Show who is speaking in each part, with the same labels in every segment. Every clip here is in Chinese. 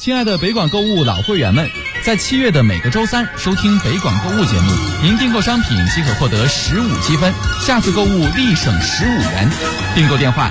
Speaker 1: 亲爱的北广购物老会员们，在7月的每个周三收听北广购物节目，您订购商品即可获得15积分，下次购物立省15元。订购电话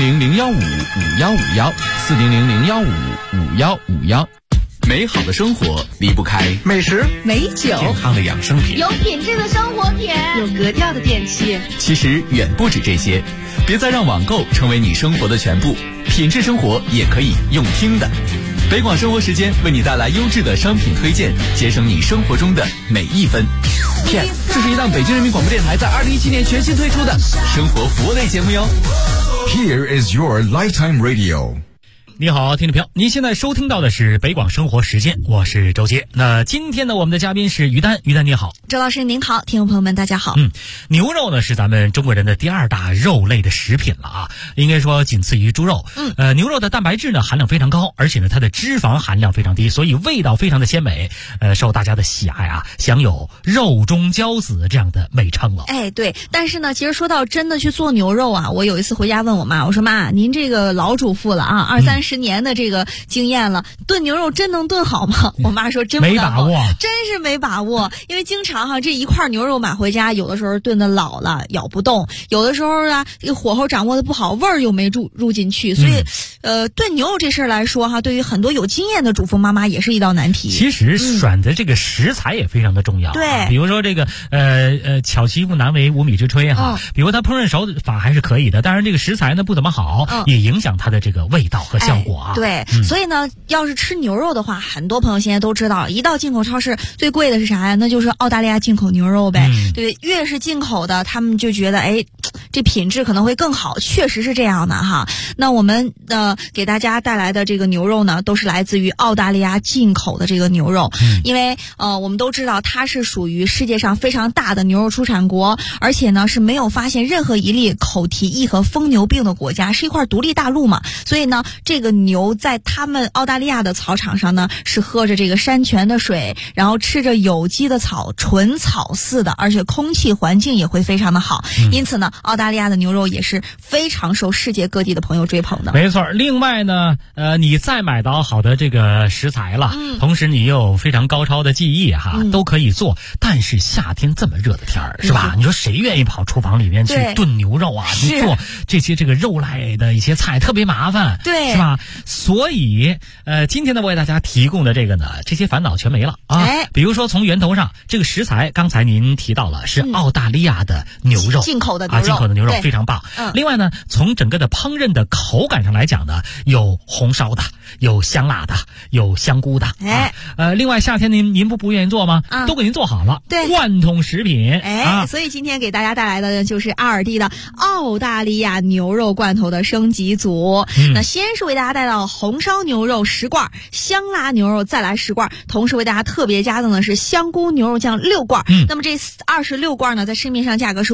Speaker 1: 400-015-5151，400-015-5151。美好的生活离不开
Speaker 2: 美食、
Speaker 3: 美酒、
Speaker 1: 健康的养生品，
Speaker 4: 有品质的生活品，
Speaker 3: 有格调的电器。
Speaker 1: 其实远不止这些，别再让网购成为你生活的全部，品质生活也可以用听的。北广生活时间为你带来优质的商品推荐，节省你生活中的每一分。Yes， 这是一档北京人民广播电台在2017年全新推出的生活服务类节目哟。
Speaker 5: Here is your lifetime radio。
Speaker 2: 你好，听众朋友，您现在收听到的是北广生活时间，我是周杰。那今天呢，我们的嘉宾是于丹，于丹你好。
Speaker 3: 周老师您好，听众朋友们大家好。
Speaker 2: 牛肉呢是咱们中国人的第2大肉类的食品了啊，应该说仅次于猪肉。牛肉的蛋白质呢含量非常高，而且呢它的脂肪含量非常低，所以味道非常的鲜美，受大家的喜爱啊，享有肉中骄子这样的美称了。
Speaker 3: 哎，对，但是呢，其实说到真的去做牛肉啊，我有一次回家问我妈，我说妈，您这个老主妇了啊，20-30年的这个经验了，炖牛肉真能炖好吗？我妈说真不敢好，
Speaker 2: 没把握，
Speaker 3: 真是没把握，因为经常这一块牛肉买回家，有的时候炖的老了咬不动，有的时候啊火候掌握的不好，味儿又没入进去，所以炖牛肉这事儿来说对于很多有经验的主妇妈妈也是一道难题。
Speaker 2: 其实选择这个食材也非常的重要，
Speaker 3: 对，
Speaker 2: 比如说这个巧媳妇难为无米之炊哈，比如它烹饪手法还是可以的，但是这个食材呢不怎么好，也影响它的这个味道和效果啊。
Speaker 3: 对，所以呢，要是吃牛肉的话，很多朋友现在都知道，一到进口超市最贵的是啥呀？那就是澳大利亚进口牛肉呗。对，越是进口的，他们就觉得这品质可能会更好，确实是这样的哈。那我们给大家带来的这个牛肉呢，都是来自于澳大利亚进口的这个牛肉，因为我们都知道它是属于世界上非常大的牛肉出产国，而且呢是没有发现任何一例口蹄疫和疯牛病的国家，是一块独立大陆嘛，所以呢这个牛在他们澳大利亚的草场上呢是喝着这个山泉的水，然后吃着有机的草，纯草饲的，而且空气环境也会非常的好，因此呢澳大利亚的牛肉也是非常受世界各地的朋友追捧的。
Speaker 2: 没错，另外呢你再买到好的这个食材了，同时你有非常高超的技艺哈，都可以做，但是夏天这么热的天儿是吧，你说谁愿意跑厨房里面去炖牛肉啊，去做这些这个肉类的一些菜特别麻烦，
Speaker 3: 对，
Speaker 2: 是吧？所以今天呢我给大家提供的这个呢，这些烦恼全没了啊。比如说从源头上，这个食材刚才您提到了是澳大利亚的牛肉，
Speaker 3: 进口的牛肉
Speaker 2: 进口的牛肉非常棒。另外呢，从整个的烹饪的口感上来讲呢，有红烧的，有香辣的，有香菇的。另外夏天您不愿意做吗？都给您做好了，
Speaker 3: 对，
Speaker 2: 罐头食品。
Speaker 3: 所以今天给大家带来的就是阿尔蒂的澳大利亚牛肉罐头的升级组。那先是为大家带到红烧牛肉10罐，香辣牛肉再来10罐，同时为大家特别加赠的是香菇牛肉酱6罐。那么这26罐呢，在市面上价格是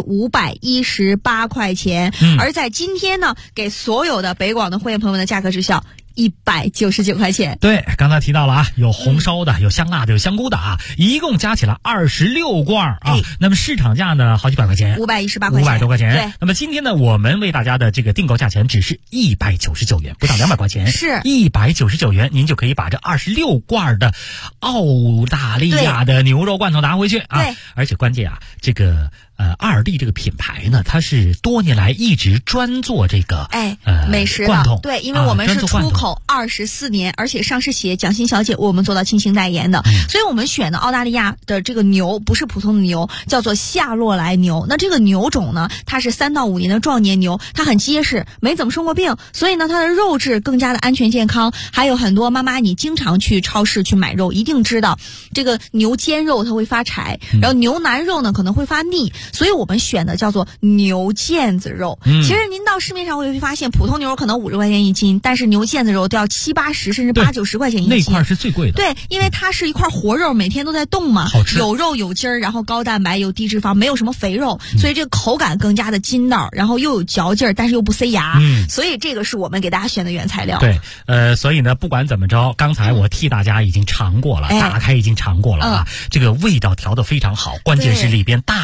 Speaker 3: 518块钱，而在今天呢，给所有的北广的会员朋友们的价格只需要199块钱。
Speaker 2: 对，刚才提到了有红烧的，有香辣的，有香菇的一共加起来26罐那么市场价呢好几百块钱
Speaker 3: ，518块钱
Speaker 2: ，500多块钱。
Speaker 3: 对，
Speaker 2: 那么今天呢，我们为大家的这个订购价钱只是199元，不到200块钱，
Speaker 3: 是
Speaker 2: 199元，您就可以把这26罐的澳大利亚的牛肉罐头拿回去啊。
Speaker 3: 对，
Speaker 2: 而且关键这个阿尔蒂这个品牌呢，它是多年来一直专做这个
Speaker 3: 美食
Speaker 2: 罐头，
Speaker 3: 对，因为我们是出口24年，而且上市企业蒋欣小姐为我们做到亲情代言的，所以我们选的澳大利亚的这个牛不是普通的牛，叫做夏洛莱牛。那这个牛种呢，它是3到5年的壮年牛，它很结实，没怎么生过病，所以呢它的肉质更加的安全健康。还有很多妈妈你经常去超市去买肉，一定知道这个牛肩肉它会发柴，然后牛腩肉呢可能会发腻，所以我们选的叫做牛腱子肉。其实您到市面上会发现，普通牛肉可能50块钱一斤，但是牛腱子肉都要70-80甚至80-90块钱一斤，
Speaker 2: 那块是最贵的。
Speaker 3: 对，因为它是一块活肉，每天都在动嘛，有肉有筋儿，然后高蛋白有低脂肪，没有什么肥肉，所以这个口感更加的筋道，然后又有嚼劲儿，但是又不塞牙。所以这个是我们给大家选的原材料。
Speaker 2: 对，所以呢，不管怎么着，刚才我替大家已经尝过了，打开已经尝过了啊，这个味道调得非常好，关键是里边大块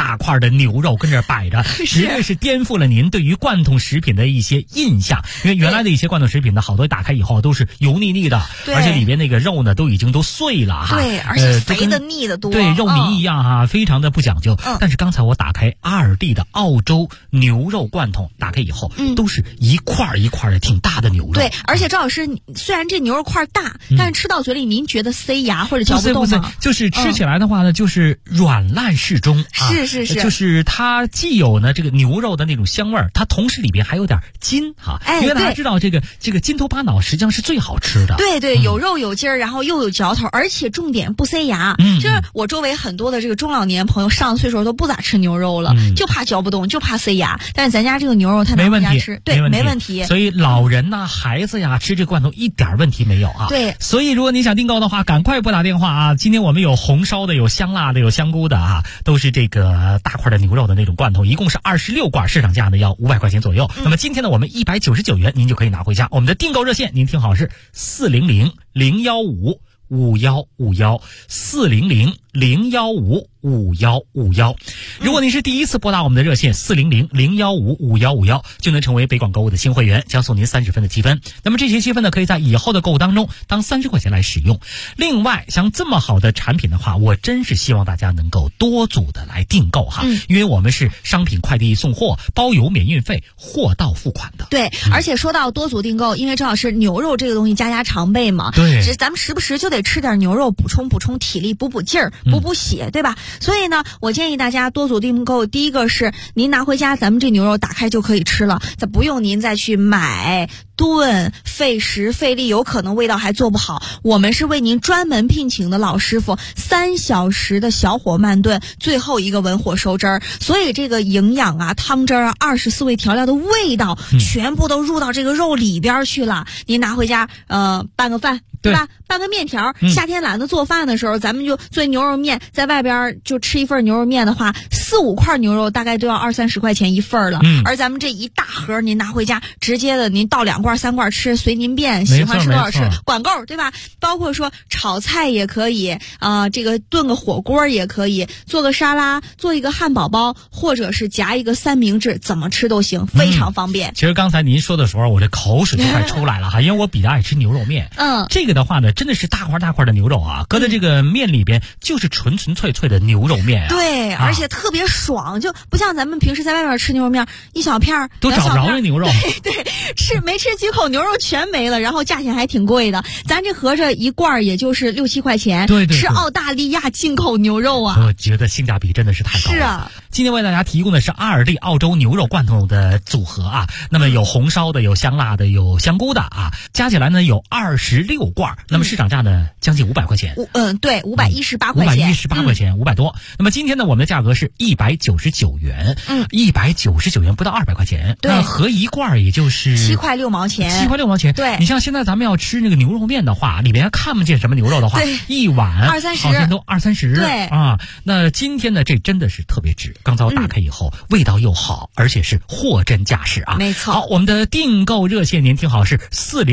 Speaker 2: 大块的牛肉跟这儿摆着，绝对是颠覆了您对于罐头食品的一些印象。因为原来的一些罐头食品呢，好多打开以后都是油腻腻的，而且里边那个肉呢都已经都碎了哈。
Speaker 3: 对，而且肥的腻的多，
Speaker 2: 对，肉糜一样哈，非常的不讲究。但是刚才我打开2D的澳洲牛肉罐头，打开以后，都是一块一块的挺大的牛肉。
Speaker 3: 对，而且赵老师，虽然这牛肉块大，但是吃到嘴里您觉得塞牙或者嚼不动吗？
Speaker 2: 就是吃起来的话呢，就是软烂适中。
Speaker 3: 是，
Speaker 2: 就是它既有呢这个牛肉的那种香味儿，它同时里边还有点筋哈。因为大家知道这个筋头巴脑实际上是最好吃的。
Speaker 3: 对，有肉有筋儿，然后又有嚼头，而且重点不塞牙。就是我周围很多的这个中老年朋友上岁数都不咋吃牛肉了，就怕嚼不动，就怕塞牙。但是咱家这个牛肉它拿回家吃，对，没问题。
Speaker 2: 所以老人呐、孩子呀，吃这罐头一点问题没有啊。
Speaker 3: 对，
Speaker 2: 所以如果你想订购的话，赶快拨打电话啊！今天我们有红烧的，有香辣的，有香菇的啊，都是这个大块的牛肉的那种罐头，一共是26罐，市场价呢要500块钱左右。那么今天呢，我们199元您就可以拿回家。我们的订购热线您听好是400-015-5151，400-015-5151。如果您是第一次拨打我们的热线400-015-5151，就能成为北广购物的新会员，将送您30分的积分。那么这些积分呢，可以在以后的购物当中当30块钱来使用。另外，像这么好的产品的话，我真是希望大家能够多组的来订购哈，因为我们是商品快递送货，包邮免运费，货到付款的。
Speaker 3: 对，而且说到多组订购，因为正好是牛肉这个东西家常备嘛，
Speaker 2: 对，
Speaker 3: 咱们时不时就得吃点牛肉，补充体力，补劲儿，补血，对吧？所以呢，我建议大家多组订购。第一个是您拿回家，咱们这牛肉打开就可以吃了，咱不用您再去买炖，费时费力，有可能味道还做不好。我们是为您专门聘请的老师傅，3小时的小火慢炖，最后一个文火收汁儿。所以这个营养啊、汤汁啊、24味调料的味道，全部都入到这个肉里边去了。您拿回家，拌个饭。对吧？拌个面条，夏天懒得做饭的时候，咱们就做牛肉面，在外边就吃一份牛肉面的话，4-5块牛肉大概都要20-30块钱一份了。而咱们这一大盒，您拿回家直接的，您倒2罐3罐吃，随您便，喜欢吃多少吃，管够，对吧？包括说炒菜也可以，这个炖个火锅也可以，做个沙拉，做一个汉堡包，或者是夹一个三明治，怎么吃都行，非常方便。
Speaker 2: 其实刚才您说的时候，我这口水都快出来了哈，因为我比较爱吃牛肉面。这个的话呢，真的是大块的牛肉啊，搁在这个面里边就是纯粹的牛肉面啊。
Speaker 3: 对，而且特别爽，就不像咱们平时在外面吃牛肉面，一小片
Speaker 2: 都找不着那牛肉。
Speaker 3: 对，没吃几口牛肉全没了，然后价钱还挺贵的。咱这合着一罐也就是6-7块钱。对，吃澳大利亚进口牛肉啊，
Speaker 2: 我觉得性价比真的是太高了。
Speaker 3: 是啊，
Speaker 2: 今天为大家提供的是2D澳洲牛肉罐头的组合啊，那么有红烧的，有香辣的，有香菇的啊，加起来呢有26罐。那么市场价呢将近500块钱。
Speaker 3: 对，518块钱。
Speaker 2: 518块钱，500多。那么今天呢，我们的价格是199元。199元不到200块钱。
Speaker 3: 对，
Speaker 2: 那合一罐也就是
Speaker 3: 7块6毛钱。
Speaker 2: 7块6毛钱。
Speaker 3: 对，
Speaker 2: 你像现在咱们要吃那个牛肉面的话，里面看不见什么牛肉的话，一碗
Speaker 3: 20-30，
Speaker 2: 好像都20-30。
Speaker 3: 对
Speaker 2: 啊，那今天呢，这真的是特别值。刚才我打开以后，味道又好，而且是货真价实啊。
Speaker 3: 没错。
Speaker 2: 好，我们的订购热线您听好是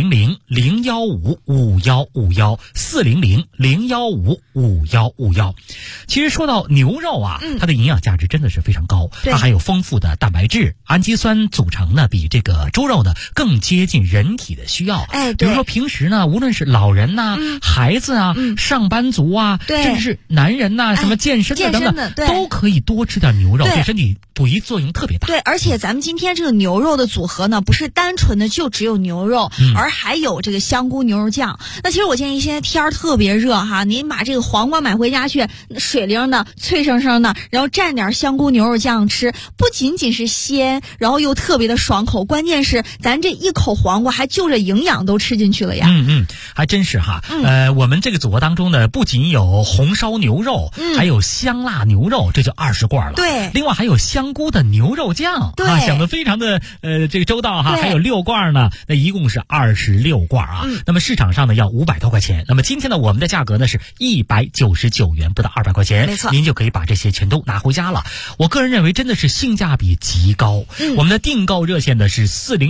Speaker 2: 400-015-5151，400-015-5151。其实说到牛肉啊，它的营养价值真的是非常高，它含有丰富的蛋白质、氨基酸组成呢，比这个猪肉呢更接近人体的需要。比如说平时呢，无论是老人呐、孩子啊、上班族啊，甚至是男人呐、什么健身的等等，都可以多吃点牛肉，对身体补益作用特别大。
Speaker 3: 对，而且咱们今天这个牛肉的组合呢，不是单纯的就只有牛肉，而还有这个香菇牛肉酱。那其实我建议现在天儿特别热哈，您把这个黄瓜买回家去，水灵的、脆生生的，然后蘸点香菇牛肉酱吃，不仅仅是鲜，然后又特别的爽口，关键是咱这一口黄瓜还就着营养都吃进去了呀。
Speaker 2: 还真是哈。我们这个组合当中呢，不仅有红烧牛肉，还有香辣牛肉，这就20罐了。
Speaker 3: 对，
Speaker 2: 另外还有香菇的牛肉酱，
Speaker 3: 对，
Speaker 2: 想得非常的这个周到哈。还有6罐呢，那一共是26罐啊。那么市场上呢要500多块钱，那么今天呢我们的价格呢是199元，不到200块钱，
Speaker 3: 没错，
Speaker 2: 您就可以把这些全都拿回家了。我个人认为真的是性价比极高。我们的订购热线呢是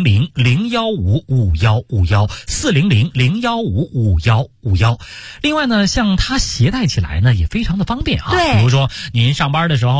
Speaker 2: 400-015-5151，400-015-5151。另外呢，像它携带起来呢也非常的方便啊。
Speaker 3: 对，
Speaker 2: 比如说您上班的时候了，下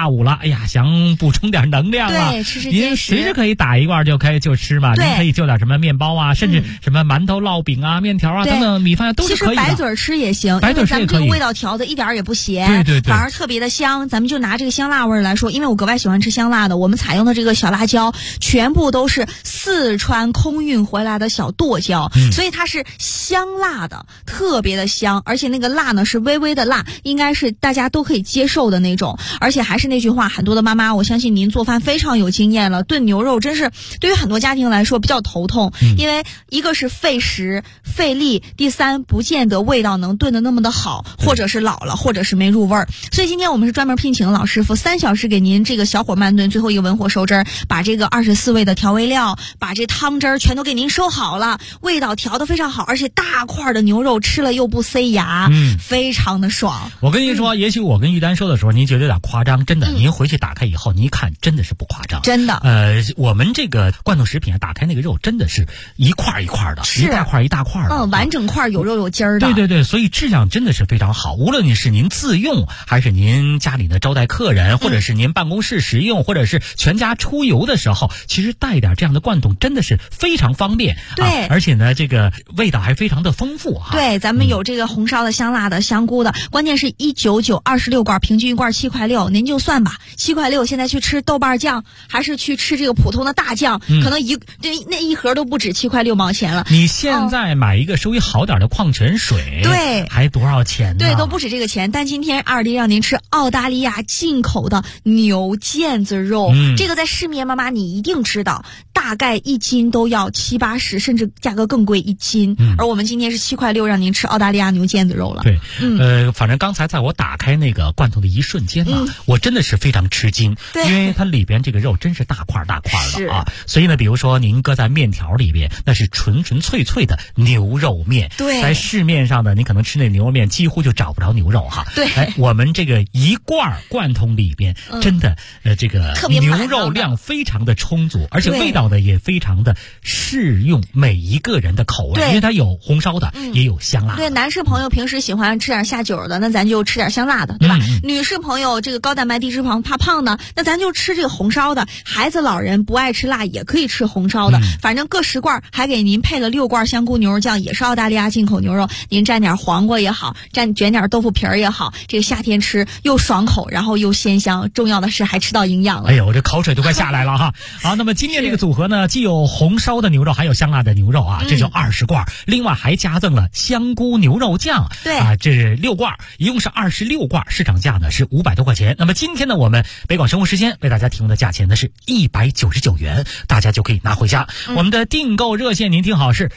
Speaker 2: 下午了，哎呀，想补充点能量啊，
Speaker 3: 对，吃坚
Speaker 2: 您随时可以打一罐就吃嘛。您可以就点什么面包啊，甚至什么馒头、烙饼啊、面条啊等等米饭都是可以的。
Speaker 3: 其实白嘴吃也行，
Speaker 2: 白嘴吃也可以，
Speaker 3: 因为咱们这个味道调的一点也不咸，
Speaker 2: 对，
Speaker 3: 反而特别的香。咱们就拿这个香辣味来说，因为我格外喜欢吃香辣的，我们采用的这个小辣椒全部都是四川空运回来的小剁椒，所以它是香辣的，特别的香，而且那个辣呢是微微的辣，应该是大家都可以接受的那种。而且还是那句话，很多的妈妈，我相信您做饭非常有经验了，炖牛肉真是对于很多家庭来说比较头痛，因为一个是费时费力，第三不见得味道能炖得那么的好，或者是老了，或者是没入味儿。所以今天我们是专门聘请了老师傅，3小时给您这个小火慢炖，最后一个文火收汁儿，把这个24味的调味料，把这汤汁儿全都给您收好了，味道调得非常好，而且大块的牛肉吃了又不塞牙，非常的爽。
Speaker 2: 我跟您说，也许我跟玉丹说的时候您觉得有点夸张，真的，您回去打开以后您一看真的是不夸张，
Speaker 3: 真的。
Speaker 2: 我们这个罐头食品打开那个肉真的是一块一块的，一大块一大块的，
Speaker 3: 完整块有肉有筋儿的。
Speaker 2: 对，所以质量真的是非常好。无论你是您自用，还是您家里的招待客人，或者是您办公室食用，或者是全家出游的时候，其实带点这样的罐头真的是非常方便。
Speaker 3: 对，
Speaker 2: 而且呢，这个味道还非常的丰富哈。
Speaker 3: 对，咱们有这个红烧的、香辣的、香菇的，关键是199 26罐，平均一罐7块6，您就算吧，7块6，现在去吃豆瓣酱，还是去吃这个普通的大酱，可能那一盒都不止7块6毛钱了。
Speaker 2: 你现在买一个稍微好点的矿泉水，
Speaker 3: 对，
Speaker 2: 还多少钱呢？
Speaker 3: 对，都不止这个钱。但今天二弟让您吃澳大利亚进口的牛腱子肉，这个在市面妈妈你一定知道，大概1斤都要70、80，甚至价格更贵1斤。而我们今天是7块6让您吃澳大利亚牛腱子肉了。
Speaker 2: 对，反正刚才在我打开那个罐头的一瞬间呢，我真的是非常吃惊，因为它里边这个肉真是大块大块的啊。所以呢，比如说您搁在面条里边，那是纯纯粹粹的牛肉面。
Speaker 3: 对，
Speaker 2: 在市面上呢，你可能吃那牛肉面几乎就找不着牛肉哈。
Speaker 3: 对，
Speaker 2: 我们这个一罐罐头里边，真的这个牛肉量非常的充足，而且味道呢也非常的适用每一个人的口味，因为它有红烧的，也有香辣的。
Speaker 3: 对，男士朋友平时喜欢吃点下酒的，那咱就吃点香辣的，对吧？女士朋友这个高蛋白低脂肪怕胖的，那咱就吃这个红烧的。孩子老人不爱吃辣也可以吃红烧的，反正各10罐，还给您配了6罐香菇牛肉酱，也是澳大利亚进口牛肉，您蘸点黄瓜也好，卷点豆腐皮儿也好，这个夏天吃又爽口，然后又鲜香，重要的是还吃到营养了。
Speaker 2: 哎呦，我这口水都快下来了哈！好，那么今天这个组合呢，既有红烧的牛肉，还有香辣的牛肉啊，这就20罐，另外还加赠了香菇牛肉酱。
Speaker 3: 对
Speaker 2: 啊，这是6罐，一共是26罐，市场价呢是500多块钱。那么今天呢，我们北广生活时间为大家提供的价钱呢是199元，大家就可以拿回家。我们的订购热线您听好，是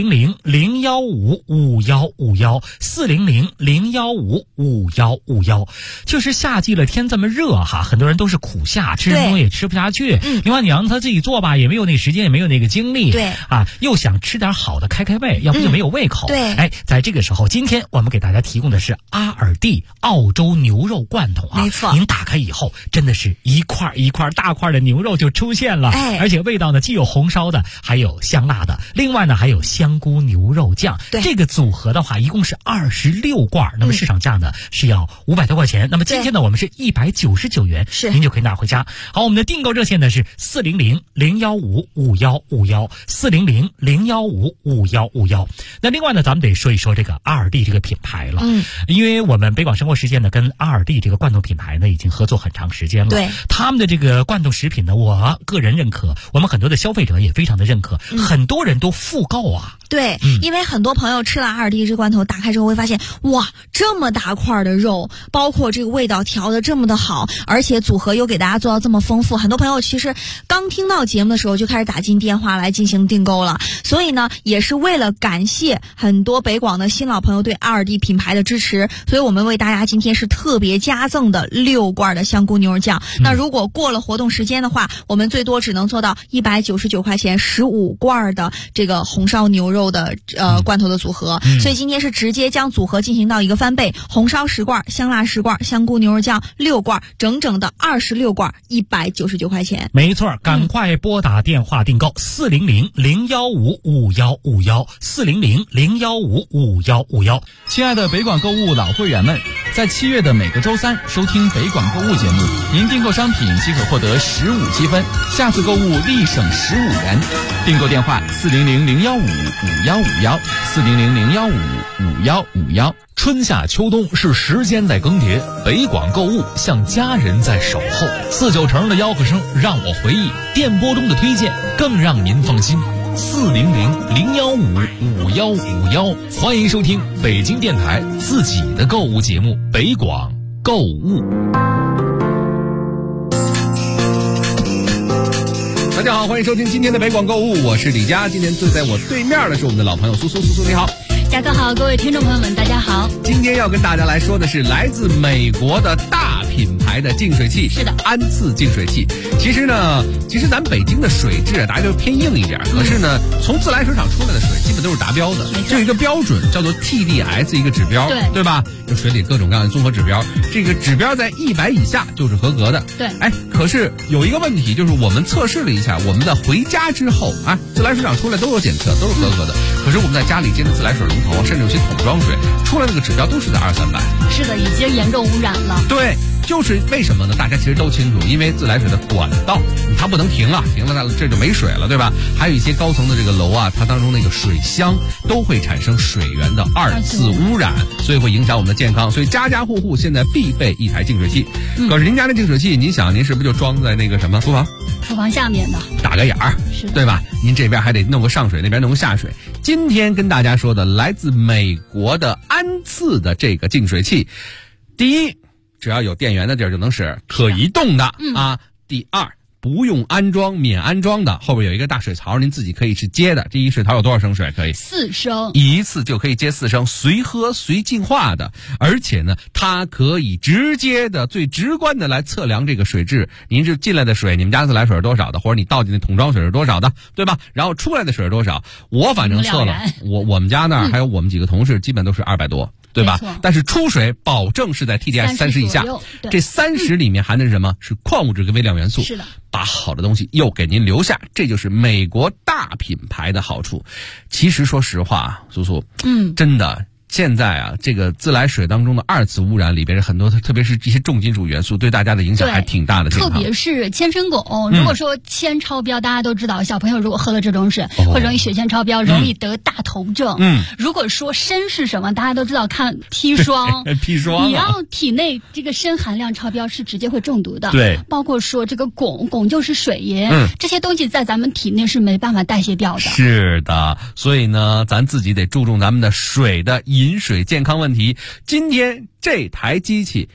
Speaker 2: 400-015-5151 400-015-5151。就是夏季了，天这么热哈，很多人都是苦夏，吃什么东西也吃不下去。另外你让他自己做吧，也没有那个时间，也没有那个精力。
Speaker 3: 对
Speaker 2: 啊，又想吃点好的开胃，要不就没有胃口。
Speaker 3: 对，
Speaker 2: 哎，在这个时候，今天我们给大家提供的是阿尔蒂澳洲牛肉罐头啊，
Speaker 3: 没错，
Speaker 2: 您打开以后，真的是一块一块大块的牛肉就出现了，而且味道呢既有红烧的，还有香辣的，另外呢还有香菇牛肉酱。
Speaker 3: 对，
Speaker 2: 这个组合的话，一共是26罐，那么市场价呢是要500多块钱。那么今天呢，我们是199元，
Speaker 3: 是
Speaker 2: 您就可以拿回家。好，我们的订购热线呢是400-015-5151 400-015-5151。那另外呢，咱们得说一说这个阿尔蒂这个品牌了，因为我们北广生活时间呢跟阿尔蒂这个罐头品牌呢已经合作很长时间了。
Speaker 3: 对，
Speaker 2: 他们的这个罐头食品呢，我个人认可，我们很多的消费者也非常的认可，很多人都复购啊。
Speaker 3: 对，因为很多朋友吃了阿尔蒂这罐头，打开之后会发现，哇，这么大块的肉，包括这个味道调得这么的好，而且组合又给大家做到这么丰富，很多朋友其实刚听到节目的时候就开始打进电话来进行订购了。所以呢，也是为了感谢很多北广的新老朋友对阿尔蒂品牌的支持，所以我们为大家今天是特别加赠的6罐的香菇牛肉酱。那如果过了活动时间的话，我们最多只能做到199块钱15罐的这个红烧牛肉的罐头的组合，所以今天是直接将组合进行到一个翻倍，红烧10罐，香辣10罐，香菇牛肉酱6罐，整整的26罐，199块钱。
Speaker 2: 没错，赶快拨打电话订购400-015-5151 400-015-5151。
Speaker 1: 亲爱的北广购物老会员们，在7月的每个周三收听北广购物节目，您订购商品即可获得15积分，下次购物立省15元。订购电话400-015-5151，400-015-5151。
Speaker 4: 春夏秋冬是时间在更迭，北广购物像家人在守候。4-9成的吆喝声让我回忆，电波中的推荐更让您放心。400-015-5151，欢迎收听北京电台自己的购物节目《北广购物》。
Speaker 6: 大家好，欢迎收听今天的北广购物，我是李佳。今天坐在我对面的是我们的老朋友苏苏，你好。
Speaker 7: 嘉哥好，各位听众朋友们，大家好。
Speaker 6: 今天要跟大家来说的是来自美国的大品牌的净水器，
Speaker 7: 是的，
Speaker 6: 安次净水器。其实咱北京的水质大家就偏硬一点，可是呢，从自来水厂出来的水基本都是达标的，就有一个标准叫做 TDS 一个指标，对吧？就水里各种各样的综合指标，这个指标在100以下就是合格的。
Speaker 7: 对，
Speaker 6: 可是有一个问题，就是我们测试了一下，我们的回家之后啊，自来水厂出来都有检测，都是合格的。可是我们在家里接的自来水龙头，甚至有些桶装水出来那个指标都是在200-300。
Speaker 7: 是的，已经严重污染了。
Speaker 6: 对，就是为什么呢？大家其实都清楚，因为自来水的管道它不能停了这就没水了，对吧？还有一些高层的这个楼啊，它当中那个水箱都会产生水源的2次污染，所以会影响我们的健康。所以家家户户现在必备一台净水器。可是您家的净水器，您想您是不是就装在那个什么厨房
Speaker 7: 下面的，
Speaker 6: 打个眼儿，对吧？您这边还得弄个上水，那边弄个下水。今天跟大家说的来自美国的安次的这个净水器，第一，只要有电源的地儿就能使，可移动的啊。第二，不用安装，免安装的，后边有一个大水槽，您自己可以去接的。这一水槽有多少升水？可以
Speaker 7: 4升，
Speaker 6: 一次就可以接4升，随喝随净化的。而且呢，它可以直接的、最直观的来测量这个水质。您是进来的水，你们家自来水是多少的，或者你倒进的桶装水是多少的，对吧？然后出来的水是多少？我反正测了，我们家那儿还有我们几个同事，基本都是200多。对吧？但是出水保证是在 TDS 30以下，这30里面含的是什么？是矿物质跟微量元素。
Speaker 7: 是的，
Speaker 6: 把好的东西又给您留下，这就是美国大品牌的好处。其实说实话，苏苏，真的。现在啊，这个自来水当中的2次污染里边是很多，特别是这些重金属元素对大家的影响还挺大的。
Speaker 7: 特别是铅生汞，如果说铅超标，大家都知道，小朋友如果喝了这种水，会容易血铅超标，容易得大头症。如果说砷是什么，大家都知道，看砒霜，
Speaker 6: 砒霜，
Speaker 7: 你要体内这个砷含量超标是直接会中毒的。
Speaker 6: 对，
Speaker 7: 包括说这个汞就是水银，这些东西在咱们体内是没办法代谢掉的。
Speaker 6: 是的，所以呢，咱自己得注重咱们的水的饮水健康问题。今天这台机器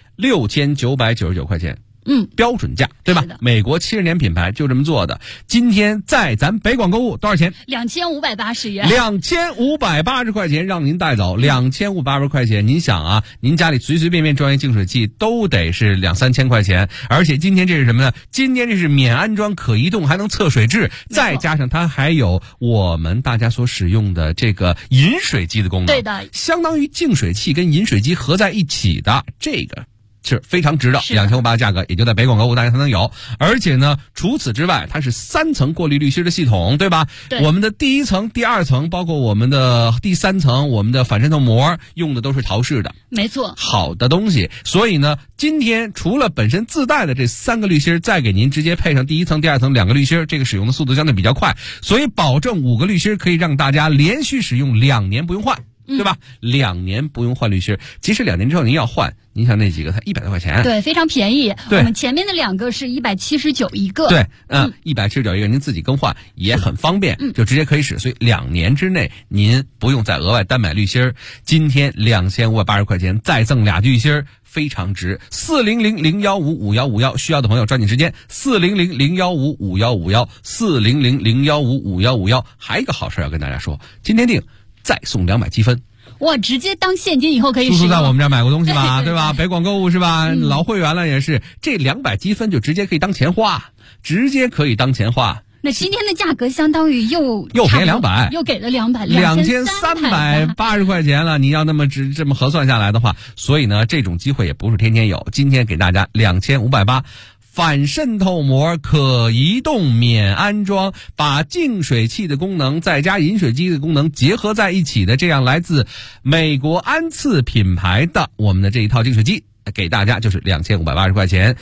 Speaker 6: 6999块钱，标准价，对吧？美国70年品牌就这么做的。今天在咱北广购物多少钱
Speaker 7: ？2580元
Speaker 6: ，2580块钱让您带走。2580块钱，您想啊，您家里随随便便装一净水器都得是2-3千块钱，而且今天这是什么呢？今天这是免安装、可移动，还能测水质，再加上它还有我们大家所使用的这个饮水机的功能。
Speaker 7: 对的，
Speaker 6: 相当于净水器跟饮水机合在一起的这个。是非常值的，2580的价格也就在北广购物大家才能有。而且呢，除此之外，它是3层过滤滤芯的系统，对吧？
Speaker 7: 对，
Speaker 6: 我们的第1层、第2层，包括我们的第3层，我们的反渗透膜用的都是陶氏的，
Speaker 7: 没错，
Speaker 6: 好的东西。所以呢，今天除了本身自带的这3个滤芯，再给您直接配上第1层、第2层2个滤芯，这个使用的速度相对比较快，所以保证5个滤芯可以让大家连续使用2年不用换。对吧？2年不用换滤芯，即使2年之后您要换，您想那几个才100多块钱，
Speaker 7: 对，非常便宜。我们前面的2个是179一个，
Speaker 6: 对，179一个，您自己更换也很方便，就直接可以使。所以2年之内您不用再额外单买滤芯。今天2580块钱再赠俩滤芯，非常值。400-015-5151，需要的朋友抓紧时间。400-015-5151，400-015-5151。还有一个好事要跟大家说，今天订。再送200积分，
Speaker 7: 哇！直接当现金以后可以使用。
Speaker 6: 叔叔在我们这儿买过东西吧，对吧？北广购物是吧？老会员了也是，这200积分就直接可以当钱花，直接可以当钱花。
Speaker 7: 那今天的价格相当于又
Speaker 6: 便宜200，
Speaker 7: 又给了200
Speaker 6: ，2380块钱了。你要那么这么核算下来的话，所以呢，这种机会也不是天天有。今天给大家2580。反渗透膜可移动免安装，把净水器的功能再加饮水机的功能结合在一起的，这样来自美国安次品牌的我们的这一套净水机给大家就是2580块钱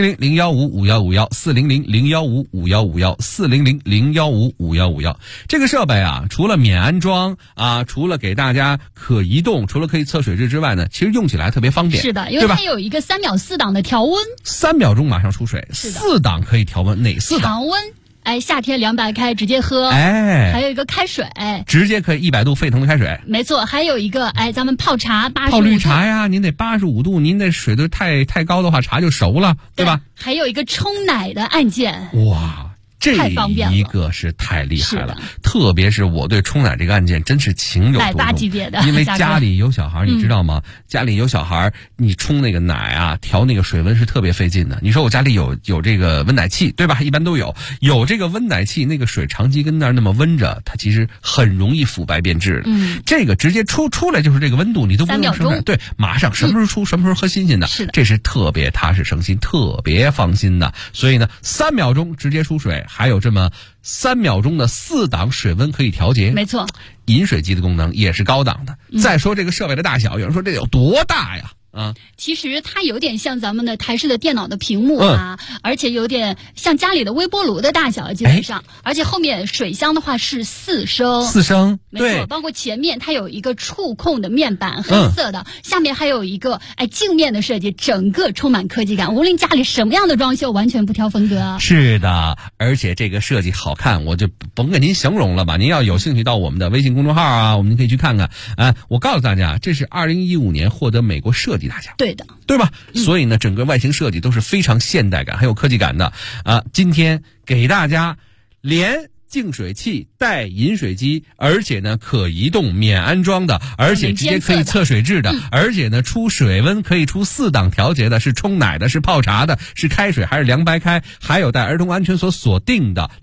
Speaker 6: ，400-015-5151，400-015-5151，400-015-5151。这个设备啊，除了免安装啊，除了给大家可移动，除了可以测水质之外呢，其实用起来特别方便。
Speaker 7: 是的，因为它有一个3秒4档的调温
Speaker 6: ，3秒钟马上出水，4档可以调温，哪4档？
Speaker 7: 常温。夏天凉白开直接喝，还有一个开水，
Speaker 6: 直接可以100度沸腾的开水，
Speaker 7: 没错，还有一个咱们泡茶85度，
Speaker 6: 泡绿茶呀，您得85度，您那水都太高的话，茶就熟了，对吧？
Speaker 7: 还有一个冲奶的按键，
Speaker 6: 哇。这一个是太厉害了，特别是我对冲奶这个按键真是情有独钟，
Speaker 7: 奶爸级别的，
Speaker 6: 因为家里有小孩，你知道吗？家里有小孩，你冲那个奶啊，调那个水温是特别费劲的。你说我家里有这个温奶器，对吧？一般都有这个温奶器，那个水长期跟那儿那么温着，它其实很容易腐败变质的。这个直接出来就是这个温度，你都不用生产，对，马上什么时候出，什么时候喝新鲜的，
Speaker 7: 是的，
Speaker 6: 这是特别踏实省心、特别放心的。所以呢，3秒钟直接出水。还有这么3秒钟的4档水温可以调节，
Speaker 7: 没错，
Speaker 6: 饮水机的功能也是高档的。再说这个设备的大小，有人说这有多大呀？
Speaker 7: 其实它有点像咱们的台式的电脑的屏幕啊，而且有点像家里的微波炉的大小，基本上。而且后面水箱的话是4升，没错，包括前面它有一个触控的面板，黑色的，下面还有一个镜面的设计，整个充满科技感。无论家里什么样的装修，完全不挑风格。
Speaker 6: 是的，而且这个设计好看，我就甭跟您形容了吧。您要有兴趣到我们的微信公众号啊，我们可以去看看。我告诉大家，这是2015年获得美国设计大奖，
Speaker 7: 对的，
Speaker 6: 对吧？所以呢，整个外形设计都是非常现代感，很有科技感的。今天给大家连净水器带饮水机，而且呢可移动免安装的，而且直接可以测水质的，而且呢出水温可以出4档调节的，是冲奶的，是泡茶的，是开水还是凉白开，还有带儿童安全所锁定的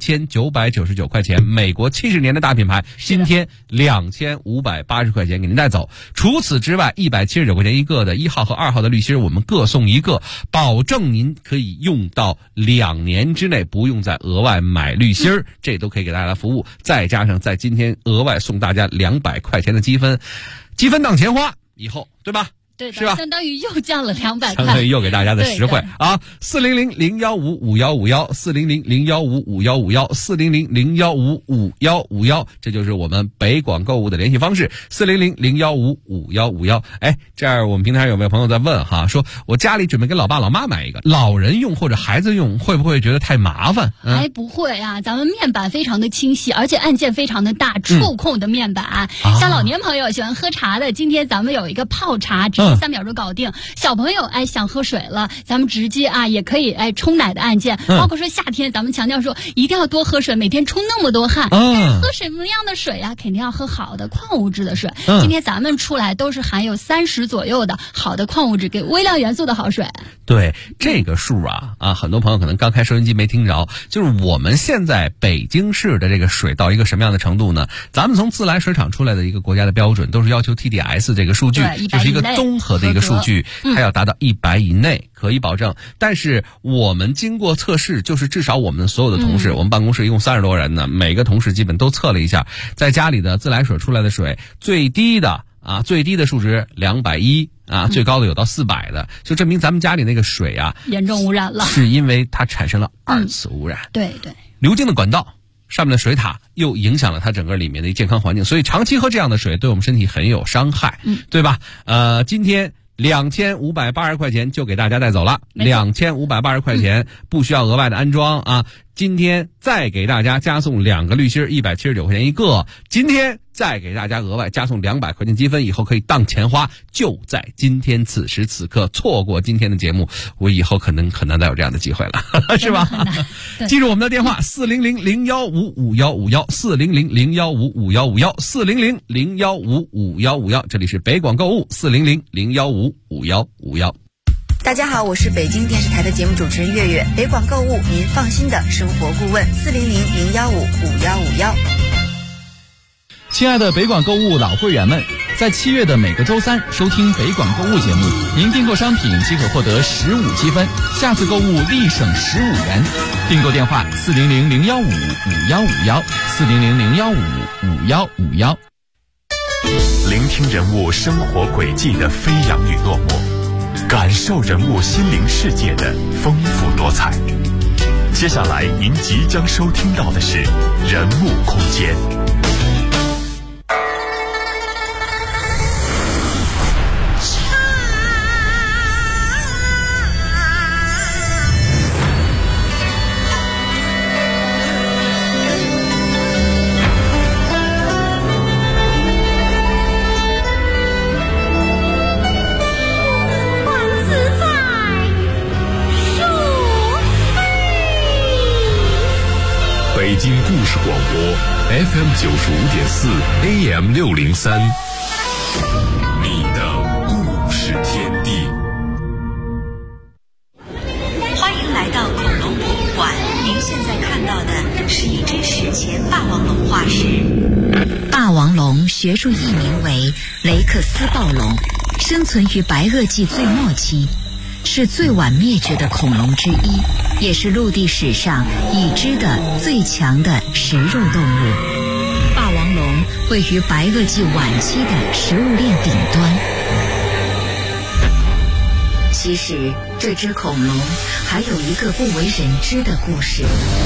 Speaker 6: 6999块钱，美国70年的大品牌，今天2580块钱给您带走。除此之外，179块钱一个的1号和2号的滤芯我们各送一个，保证您可以用到2年之内，不用再额外买滤芯，这都可以给大家服务。再加上在今天额外送大家200块钱的积分，积分当钱花，以后对吧？
Speaker 7: 对的，
Speaker 6: 是吧？
Speaker 7: 相当于又降了200块，
Speaker 6: 相当于又给大家的实惠啊！400-015-5151，400-015-5151，400-015-5151，这就是我们北广购物的联系方式，400-015-5151。这儿我们平台有没有朋友在问哈，说我家里准备给老爸老妈买一个，老人用或者孩子用，会不会觉得太麻烦？
Speaker 7: 不会啊，咱们面板非常的清晰，而且按键非常的大，触控的面板，像老年朋友喜欢喝茶的，今天咱们有一个泡茶。3秒钟搞定。小朋友想喝水了，咱们直接也可以冲奶的按键，包括说夏天咱们强调说一定要多喝水，每天出那么多汗，喝什么样的水呀？肯定要喝好的矿物质的水。今天咱们出来都是含有30左右的好的矿物质，给微量元素的好水。
Speaker 6: 对这个数很多朋友可能刚开收音机没听着，就是我们现在北京市的这个水到一个什么样的程度呢？咱们从自来水厂出来的一个国家的标准都是要求 TDS 这个数据，就是一个综合的一个数据，它要达到100以内可以保证。但是我们经过测试，就是至少我们所有的同事，我们办公室一共30多人呢，每个同事基本都测了一下，在家里的自来水出来的水，最低的数值210最高的有到400的，就证明咱们家里那个水
Speaker 7: 严重污染了，
Speaker 6: 是因为它产生了2次污染。
Speaker 7: 对对，
Speaker 6: 流经的管道上面的水塔又影响了它整个里面的健康环境，所以长期喝这样的水对我们身体很有伤害，对吧？今天2580块钱就给大家带走了，2580块钱不需要额外的安装今天再给大家加送2个滤芯，179块钱一个。今天再给大家额外加送200块钱积分，以后可以当钱花。就在今天此时此刻，错过今天的节目，我以后可能很难再有这样的机会了，是吧？记住我们的电话：400-015-5151，400-015-5151，400-015-5151。这里是北广购物，400-015-5151。
Speaker 8: 大家好，我是北京电视台的节目主持人月月，北广购物您放心的生活顾问，400-015-5151。
Speaker 1: 亲爱的北广购物老会员们，在7月的每个周3收听北广购物节目，您订购商品即可获得15积分，下次购物立省15元。订购电话：400-015-5151，400-015-5151。
Speaker 9: 聆听人物生活轨迹的飞扬与落寞， 感受人物心灵世界的丰富多彩。接下来您即将收听到的是人物空间。
Speaker 10: 北京故事广播 FM 95.4 AM 603，你的故事天地。
Speaker 8: 欢迎来到恐龙博物馆，您现在看到的是一只史前霸王龙化石。霸王龙学术译名为雷克斯暴龙，生存于白垩纪最末期，是最晚灭绝的恐龙之一，也是陆地史上已知的最强的食肉动物。霸王龙位于白垩纪晚期的食物链顶端。其实这只恐龙还有一个不为人知的故事。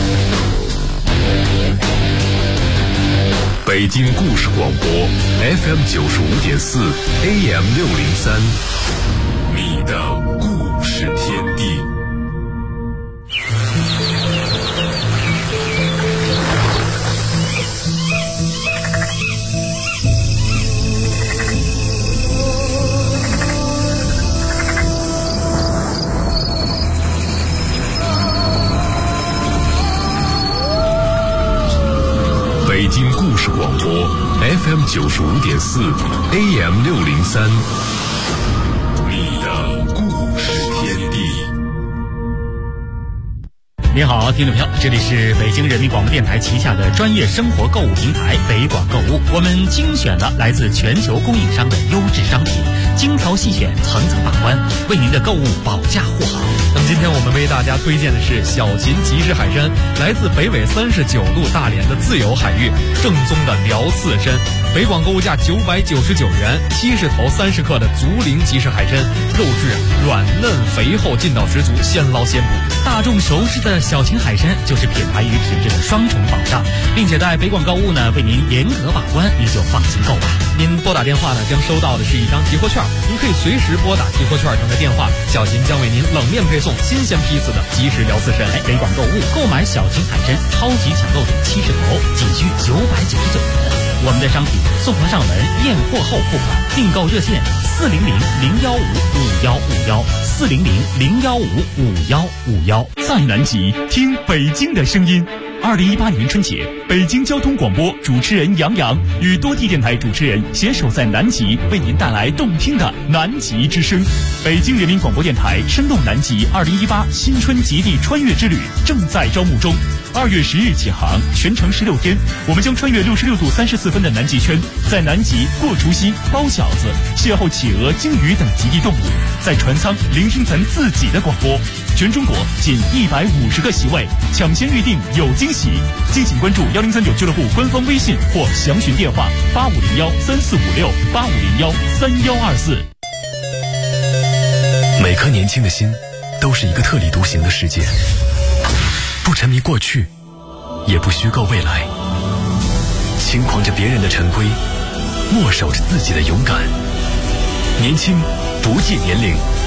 Speaker 10: 北京故事广播 FM 95.4 AM 603，你的故事天地。北京故事广播 FM 95.4 AM 603，你的故事天地。
Speaker 2: 您好，听众朋友，这里是北京人民广播电台旗下的专业生活购物平台北广购物。我们精选了来自全球供应商的优质商品，精挑细选，层层把关，为您的购物保驾护航。
Speaker 11: 那么今天我们为大家推荐的是小秦即食海参，来自北纬39度大连的自由海域，正宗的辽刺参。北广购物价999元，70头30克的竹鳞即食海参，肉质软嫩肥厚，劲道十足，现捞现捕。
Speaker 2: 大众熟知的小秦海参就是品牌与品质的双重保障，并且在北广购物呢为您严格把关，您就放心购吧。
Speaker 11: 您拨打电话呢将收到的是一张提货券，您可以随时拨打提货券上的电话，小秦将为您冷面配送新鲜批次的即食辽刺参。
Speaker 2: 北广购物购买小秦海参超级抢购点70头，仅需999元。我们的商品送货上门，验货后付款，订购热线400-015-5151，400-015-5151。
Speaker 9: 在南极听北京的声音。2018年春节，北京交通广播主持人杨洋与多地电台主持人携手在南极，为您带来动听的南极之声。北京人民广播电台深动南极2018新春极地穿越之旅正在招募中，2月10日起航，全程16天，我们将穿越66度34分的南极圈，在南极过除夕、包饺子，邂逅企鹅、鲸鱼等极地动物，在船舱聆听咱自己的广播。全中国仅150个席位，抢先预定有惊喜。敬请关注1039俱乐部官方微信或详询电话8501-3456，8501-3124。
Speaker 12: 每颗年轻的心都是一个特立独行的世界，不沉迷过去，也不虚构未来，轻狂着别人的陈规，默守着自己的勇敢。年轻不计年龄，